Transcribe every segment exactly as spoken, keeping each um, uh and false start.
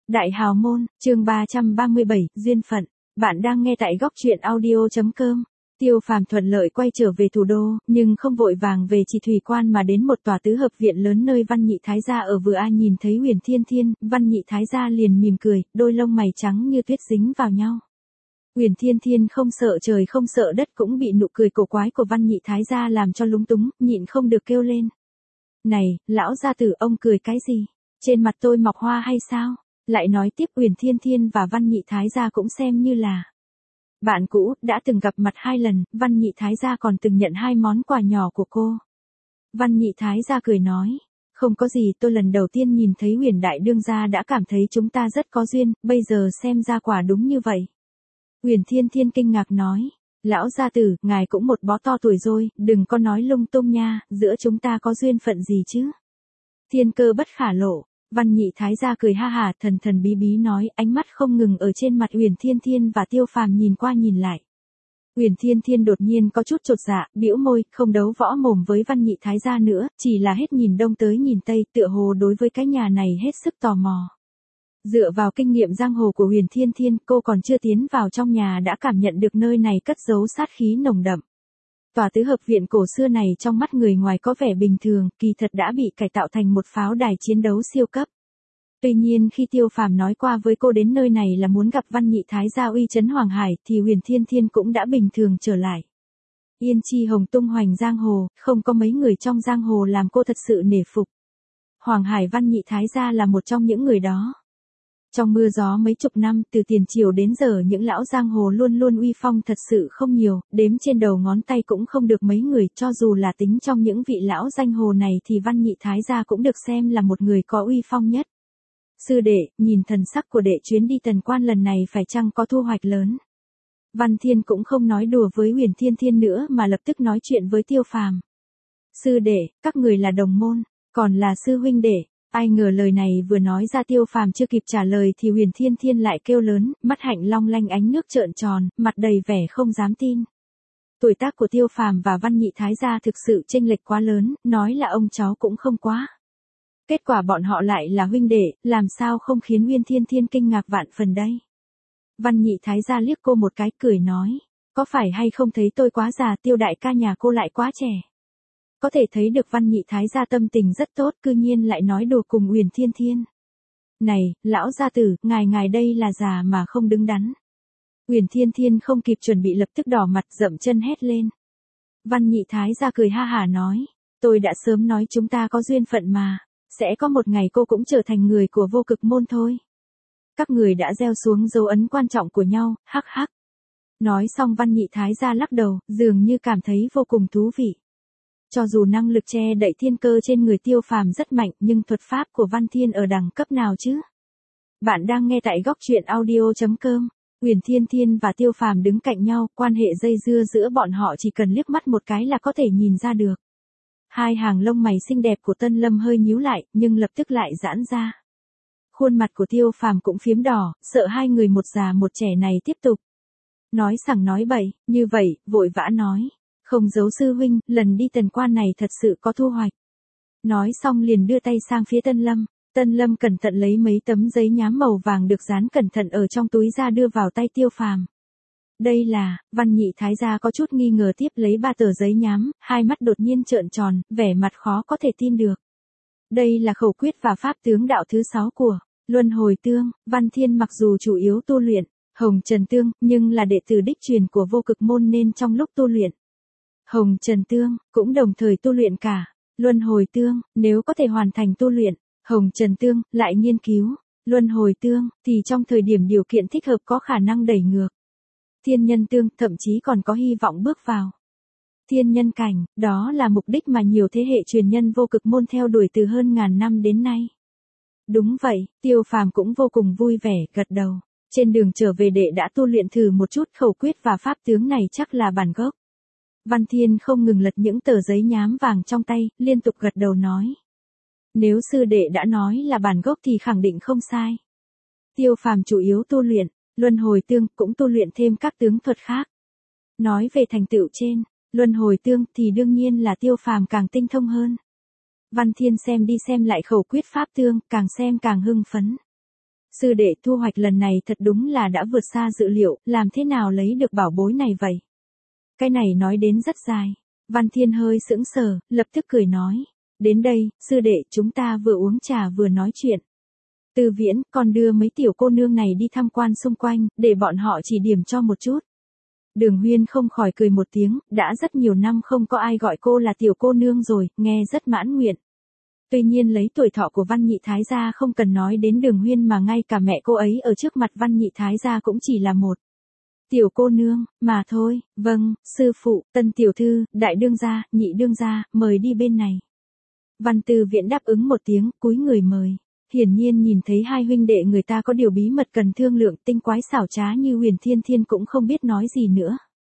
Đại hào môn, chương ba trăm ba mươi bảy, duyên phận. Bạn đang nghe tại góc truyện audio chấm com. Tiêu Phàm thuận lợi quay trở về thủ đô, nhưng không vội vàng về Chỉ Thủy Quan mà đến một tòa tứ hợp viện lớn nơi Văn Nhị Thái gia ở. Vừa ai nhìn thấy Huyền Thiên Thiên, Văn Nhị Thái gia liền mỉm cười, đôi lông mày trắng như tuyết dính vào nhau. Huyền Thiên Thiên không sợ trời không sợ đất cũng bị nụ cười cổ quái của Văn Nhị Thái gia làm cho lúng túng, nhịn không được kêu lên. Này, lão gia tử, ông cười cái gì? Trên mặt tôi mọc hoa hay sao? Lại nói tiếp, Huyền Thiên Thiên và Văn Nhị Thái gia cũng xem như là bạn cũ, đã từng gặp mặt hai lần, Văn Nhị Thái gia còn từng nhận hai món quà nhỏ của cô. Văn Nhị Thái gia cười nói, không có gì, tôi lần đầu tiên nhìn thấy Huyền đại đương gia đã cảm thấy chúng ta rất có duyên, bây giờ xem ra quả đúng như vậy. Huyền Thiên Thiên kinh ngạc nói, lão gia tử, ngài cũng một bó to tuổi rồi, đừng có nói lung tung nha, giữa chúng ta có duyên phận gì chứ? Thiên cơ bất khả lộ. Văn Nhị Thái gia cười ha hả, thần thần bí bí nói, ánh mắt không ngừng ở trên mặt Huyền Thiên Thiên và Tiêu Phàm nhìn qua nhìn lại. Huyền Thiên Thiên đột nhiên có chút chột dạ, bĩu môi, không đấu võ mồm với Văn Nhị Thái gia nữa, chỉ là hết nhìn đông tới nhìn tây, tựa hồ đối với cái nhà này hết sức tò mò. Dựa vào kinh nghiệm giang hồ của Huyền Thiên Thiên, cô còn chưa tiến vào trong nhà đã cảm nhận được nơi này cất giấu sát khí nồng đậm. Tòa tứ hợp viện cổ xưa này trong mắt người ngoài có vẻ bình thường, kỳ thật đã bị cải tạo thành một pháo đài chiến đấu siêu cấp. Tuy nhiên khi Tiêu Phàm nói qua với cô đến nơi này là muốn gặp Văn Nhị Thái gia uy chấn Hoàng Hải thì Huyền Thiên Thiên cũng đã bình thường trở lại. Yên chi hồng tung hoành giang hồ, không có mấy người trong giang hồ làm cô thật sự nể phục. Hoàng Hải Văn Nhị Thái gia là một trong những người đó. Trong mưa gió mấy chục năm, từ tiền triều đến giờ những lão giang hồ luôn luôn uy phong thật sự không nhiều, đếm trên đầu ngón tay cũng không được mấy người, cho dù là tính trong những vị lão danh hồ này thì Văn Nhị Thái gia cũng được xem là một người có uy phong nhất. Sư đệ, nhìn thần sắc của đệ chuyến đi Tần Quan lần này phải chăng có thu hoạch lớn? Văn Thiên cũng không nói đùa với Huyền Thiên Thiên nữa mà lập tức nói chuyện với Tiêu Phàm. Sư đệ, các người là đồng môn, còn là sư huynh đệ. Ai ngờ lời này vừa nói ra Tiêu Phàm chưa kịp trả lời thì Huyền Thiên Thiên lại kêu lớn, mắt hạnh long lanh ánh nước trợn tròn, mặt đầy vẻ không dám tin. Tuổi tác của Tiêu Phàm và Văn Nhị Thái gia thực sự chênh lệch quá lớn, nói là ông cháu cũng không quá. Kết quả bọn họ lại là huynh đệ, làm sao không khiến Huyền Thiên Thiên kinh ngạc vạn phần đây. Văn Nhị Thái gia liếc cô một cái cười nói, có phải hay không thấy tôi quá già, Tiêu đại ca nhà cô lại quá trẻ. Có thể thấy được Văn Nhị Thái gia tâm tình rất tốt, cư nhiên lại nói đùa cùng Huyền Thiên Thiên. Này, lão gia tử, ngài ngài đây là già mà không đứng đắn. Huyền Thiên Thiên không kịp chuẩn bị lập tức đỏ mặt dậm chân hét lên. Văn Nhị Thái gia cười ha hả nói, tôi đã sớm nói chúng ta có duyên phận mà, sẽ có một ngày cô cũng trở thành người của Vô Cực môn thôi. Các người đã gieo xuống dấu ấn quan trọng của nhau, hắc hắc. Nói xong Văn Nhị Thái gia lắc đầu, dường như cảm thấy vô cùng thú vị. Cho dù năng lực che đậy thiên cơ trên người Tiêu Phàm rất mạnh nhưng thuật pháp của Văn Thiên ở đẳng cấp nào chứ? Bạn đang nghe tại góc truyện audio chấm com. Huyền Thiên Thiên và Tiêu Phàm đứng cạnh nhau, quan hệ dây dưa giữa bọn họ chỉ cần liếc mắt một cái là có thể nhìn ra được. Hai hàng lông mày xinh đẹp của Tân Lâm hơi nhíu lại, nhưng lập tức lại giãn ra. Khuôn mặt của Tiêu Phàm cũng phiếm đỏ, sợ hai người một già một trẻ này tiếp tục. Nói sằng nói bậy, như vậy, vội vã nói. Không giấu sư huynh, lần đi Tần Quan này thật sự có thu hoạch. Nói xong liền đưa tay sang phía Tân Lâm. Tân Lâm cẩn thận lấy mấy tấm giấy nhám màu vàng được dán cẩn thận ở trong túi ra đưa vào tay Tiêu Phàm. Đây là, Văn Nhị Thái gia có chút nghi ngờ tiếp lấy ba tờ giấy nhám, hai mắt đột nhiên trợn tròn, vẻ mặt khó có thể tin được. Đây là khẩu quyết và pháp tướng đạo thứ sáu của Luân Hồi Tương. Văn Thiên mặc dù chủ yếu tu luyện Hồng Trần Tương, nhưng là đệ tử đích truyền của Vô Cực môn nên trong lúc tu luyện Hồng Trần Tương, cũng đồng thời tu luyện cả Luân Hồi Tương, nếu có thể hoàn thành tu luyện Hồng Trần Tương, lại nghiên cứu Luân Hồi Tương, thì trong thời điểm điều kiện thích hợp có khả năng đẩy ngược Thiên Nhân Tương, thậm chí còn có hy vọng bước vào Thiên Nhân Cảnh, đó là mục đích mà nhiều thế hệ truyền nhân Vô Cực môn theo đuổi từ hơn ngàn năm đến nay. Đúng vậy, Tiêu Phàm cũng vô cùng vui vẻ, gật đầu. Trên đường trở về đệ đã tu luyện thử một chút khẩu quyết và pháp tướng này chắc là bản gốc. Văn Thiên không ngừng lật những tờ giấy nhám vàng trong tay, liên tục gật đầu nói. Nếu sư đệ đã nói là bản gốc thì khẳng định không sai. Tiêu Phàm chủ yếu tu luyện Luân Hồi Tương, cũng tu luyện thêm các tướng thuật khác. Nói về thành tựu trên Luân Hồi Tương thì đương nhiên là Tiêu Phàm càng tinh thông hơn. Văn Thiên xem đi xem lại khẩu quyết pháp tương, càng xem càng hưng phấn. Sư đệ, thu hoạch lần này thật đúng là đã vượt xa dự liệu, làm thế nào lấy được bảo bối này vậy? Cái này nói đến rất dài. Văn Thiên hơi sững sờ, lập tức cười nói. Đến đây, sư đệ, chúng ta vừa uống trà vừa nói chuyện. Tư Viễn, còn đưa mấy tiểu cô nương này đi tham quan xung quanh, để bọn họ chỉ điểm cho một chút. Đường Huyên không khỏi cười một tiếng, đã rất nhiều năm không có ai gọi cô là tiểu cô nương rồi, nghe rất mãn nguyện. Tuy nhiên lấy tuổi thọ của Văn Nhị Thái gia không cần nói đến Đường Huyên mà ngay cả mẹ cô ấy ở trước mặt Văn Nhị Thái gia cũng chỉ là một tiểu cô nương, mà thôi. Vâng, sư phụ, Tân tiểu thư, đại đương gia, nhị đương gia, mời đi bên này. Văn Tư Viễn đáp ứng một tiếng, cúi người mời. Hiển nhiên nhìn thấy hai huynh đệ người ta có điều bí mật cần thương lượng, tinh quái xảo trá như Huyền Thiên Thiên cũng không biết nói gì nữa.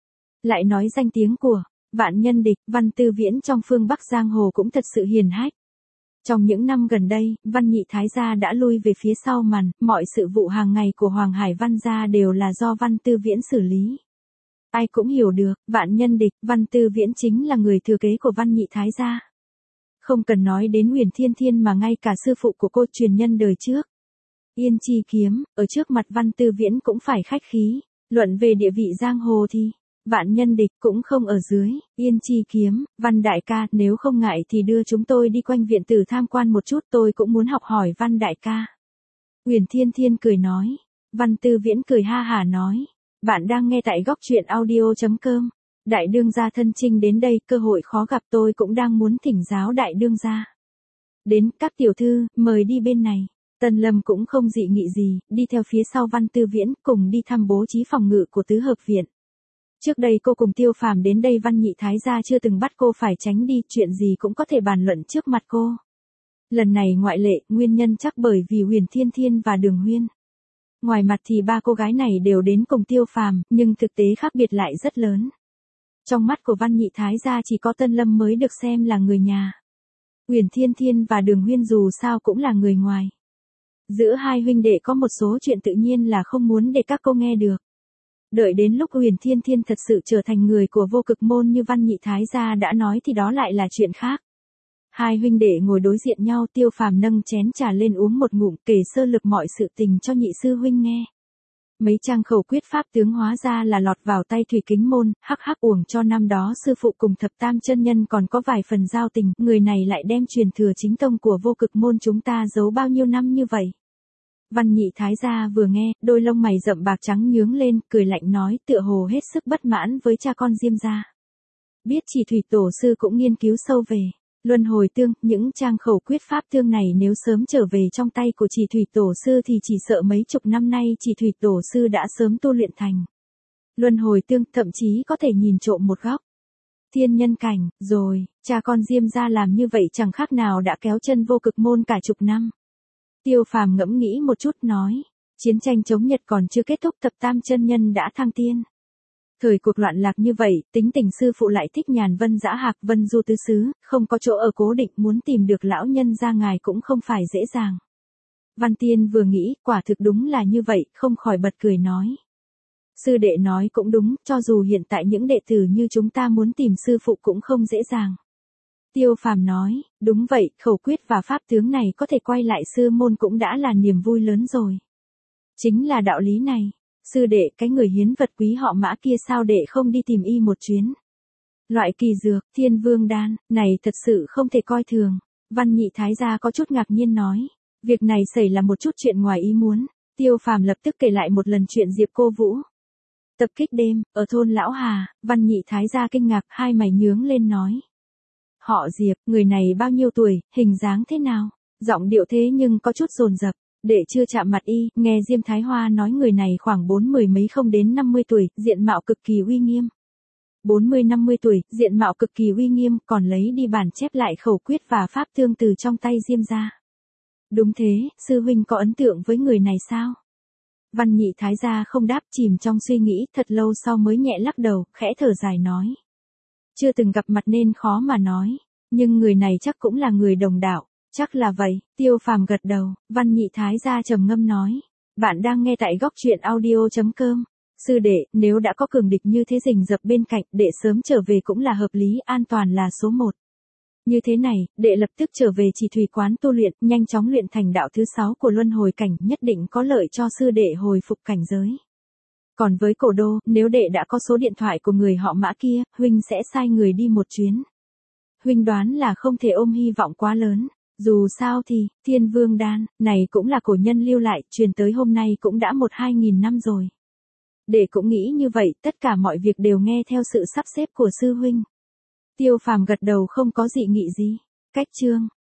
Lại nói danh tiếng của vạn nhân địch, Văn Tư Viễn trong phương Bắc Giang Hồ cũng thật sự hiển hách. Trong những năm gần đây, Văn Nhị Thái gia đã lui về phía sau màn, mọi sự vụ hàng ngày của Hoàng Hải Văn gia đều là do Văn Tư Viễn xử lý. Ai cũng hiểu được, vạn nhân địch, Văn Tư Viễn chính là người thừa kế của Văn Nhị Thái gia. Không cần nói đến Huyền Thiên Thiên mà ngay cả sư phụ của cô truyền nhân đời trước. Yên Chi Kiếm, ở trước mặt Văn Tư Viễn cũng phải khách khí, luận về địa vị giang hồ thì vạn nhân địch cũng không ở dưới. Yên Chi Kiếm, Văn đại ca, nếu không ngại thì đưa chúng tôi đi quanh viện tử tham quan một chút, tôi cũng muốn học hỏi Văn đại ca. Huyền Thiên Thiên cười nói. Văn Tư Viễn cười ha hả nói. Bạn đang nghe tại góc truyện audio chấm com. Đại đương gia thân chinh đến đây, cơ hội khó gặp, tôi cũng đang muốn thỉnh giáo đại đương gia. Đến, các tiểu thư, mời đi bên này. Tần Lâm cũng không dị nghị gì, đi theo phía sau Văn Tư Viễn, cùng đi thăm bố trí phòng ngự của tứ hợp viện. Trước đây cô cùng Tiêu Phàm đến đây Văn Nhị Thái gia chưa từng bắt cô phải tránh đi, chuyện gì cũng có thể bàn luận trước mặt cô. Lần này ngoại lệ, nguyên nhân chắc bởi vì Huyền Thiên Thiên và Đường Huyên. Ngoài mặt thì ba cô gái này đều đến cùng Tiêu Phàm, nhưng thực tế khác biệt lại rất lớn. Trong mắt của Văn Nhị Thái gia chỉ có Tân Lâm mới được xem là người nhà. Huyền Thiên Thiên và Đường Huyên dù sao cũng là người ngoài. Giữa hai huynh đệ có một số chuyện tự nhiên là không muốn để các cô nghe được. Đợi đến lúc Huyền Thiên Thiên thật sự trở thành người của vô cực môn như Văn Nhị Thái gia đã nói thì đó lại là chuyện khác. Hai huynh đệ ngồi đối diện nhau, Tiêu Phàm nâng chén trà lên uống một ngụm, kể sơ lược mọi sự tình cho nhị sư huynh nghe. Mấy trang khẩu quyết pháp tướng hóa ra là lọt vào tay Thủy Kính môn, hắc hắc uổng cho năm đó sư phụ cùng thập tam chân nhân còn có vài phần giao tình, người này lại đem truyền thừa chính tông của vô cực môn chúng ta giấu bao nhiêu năm như vậy. Văn Nhị Thái gia vừa nghe, đôi lông mày rậm bạc trắng nhướng lên, cười lạnh nói, tựa hồ hết sức bất mãn với cha con Diêm gia. Biết Chỉ Thủy tổ sư cũng nghiên cứu sâu về luân hồi tương, những trang khẩu quyết pháp tương này nếu sớm trở về trong tay của Chỉ Thủy tổ sư thì chỉ sợ mấy chục năm nay Chỉ Thủy tổ sư đã sớm tu luyện thành luân hồi tương, thậm chí có thể nhìn trộm một góc thiên nhân cảnh, rồi, cha con Diêm gia làm như vậy chẳng khác nào đã kéo chân vô cực môn cả chục năm. Tiêu Phàm ngẫm nghĩ một chút nói, chiến tranh chống Nhật còn chưa kết thúc, thập tam chân nhân đã thăng tiên. Thời cuộc loạn lạc như vậy, tính tình sư phụ lại thích nhàn vân dã hạc, vân du tứ xứ, không có chỗ ở cố định, muốn tìm được lão nhân gia ngài cũng không phải dễ dàng. Văn Tiên vừa nghĩ, quả thực đúng là như vậy, không khỏi bật cười nói. Sư đệ nói cũng đúng, cho dù hiện tại những đệ tử như chúng ta muốn tìm sư phụ cũng không dễ dàng. Tiêu Phàm nói, đúng vậy, khẩu quyết và pháp tướng này có thể quay lại sư môn cũng đã là niềm vui lớn rồi. Chính là đạo lý này. Sư đệ, cái người hiến vật quý họ Mã kia sao đệ không đi tìm y một chuyến? Loại kỳ dược, Thiên Vương đan, này thật sự không thể coi thường. Văn Nhị Thái gia có chút ngạc nhiên nói. Việc này xảy là một chút chuyện ngoài ý muốn. Tiêu Phàm lập tức kể lại một lần chuyện Diệp Cô Vũ tập kích đêm, ở thôn Lão Hà. Văn Nhị Thái gia kinh ngạc, hai mày nhướng lên nói. Họ Diệp, người này bao nhiêu tuổi, hình dáng thế nào? Giọng điệu thế nhưng có chút dồn dập. Đệ chưa chạm mặt y, nghe Diêm Thái Hoa nói người này khoảng bốn mười mấy không đến năm mươi tuổi, diện mạo cực kỳ uy nghiêm. bốn mươi năm mươi tuổi, diện mạo cực kỳ uy nghiêm, còn lấy đi bản chép lại khẩu quyết và pháp tương từ trong tay Diêm gia. Đúng thế, sư huynh có ấn tượng với người này sao? Văn Nhị Thái gia không đáp, chìm trong suy nghĩ, thật lâu sau mới nhẹ lắc đầu, khẽ thở dài nói. Chưa từng gặp mặt nên khó mà nói, nhưng người này chắc cũng là người đồng đạo. Chắc là vậy, Tiêu Phàm gật đầu, Văn Nhị Thái gia trầm ngâm nói. Bạn đang nghe tại góc truyện audio chấm com. Sư đệ, nếu đã có cường địch như thế rình rập bên cạnh, đệ sớm trở về cũng là hợp lý, an toàn là số một. Như thế này, đệ lập tức trở về chỉ thủy quán tu luyện, nhanh chóng luyện thành đạo thứ sáu của luân hồi cảnh, nhất định có lợi cho sư đệ hồi phục cảnh giới. Còn với Cổ Đô, nếu đệ đã có số điện thoại của người họ Mã kia, huynh sẽ sai người đi một chuyến. Huynh đoán là không thể ôm hy vọng quá lớn. Dù sao thì, Thiên Vương Đan, này cũng là cổ nhân lưu lại, truyền tới hôm nay cũng đã một hai nghìn năm rồi. Đệ cũng nghĩ như vậy, tất cả mọi việc đều nghe theo sự sắp xếp của sư huynh. Tiêu Phàm gật đầu không có dị nghị gì. Cách chương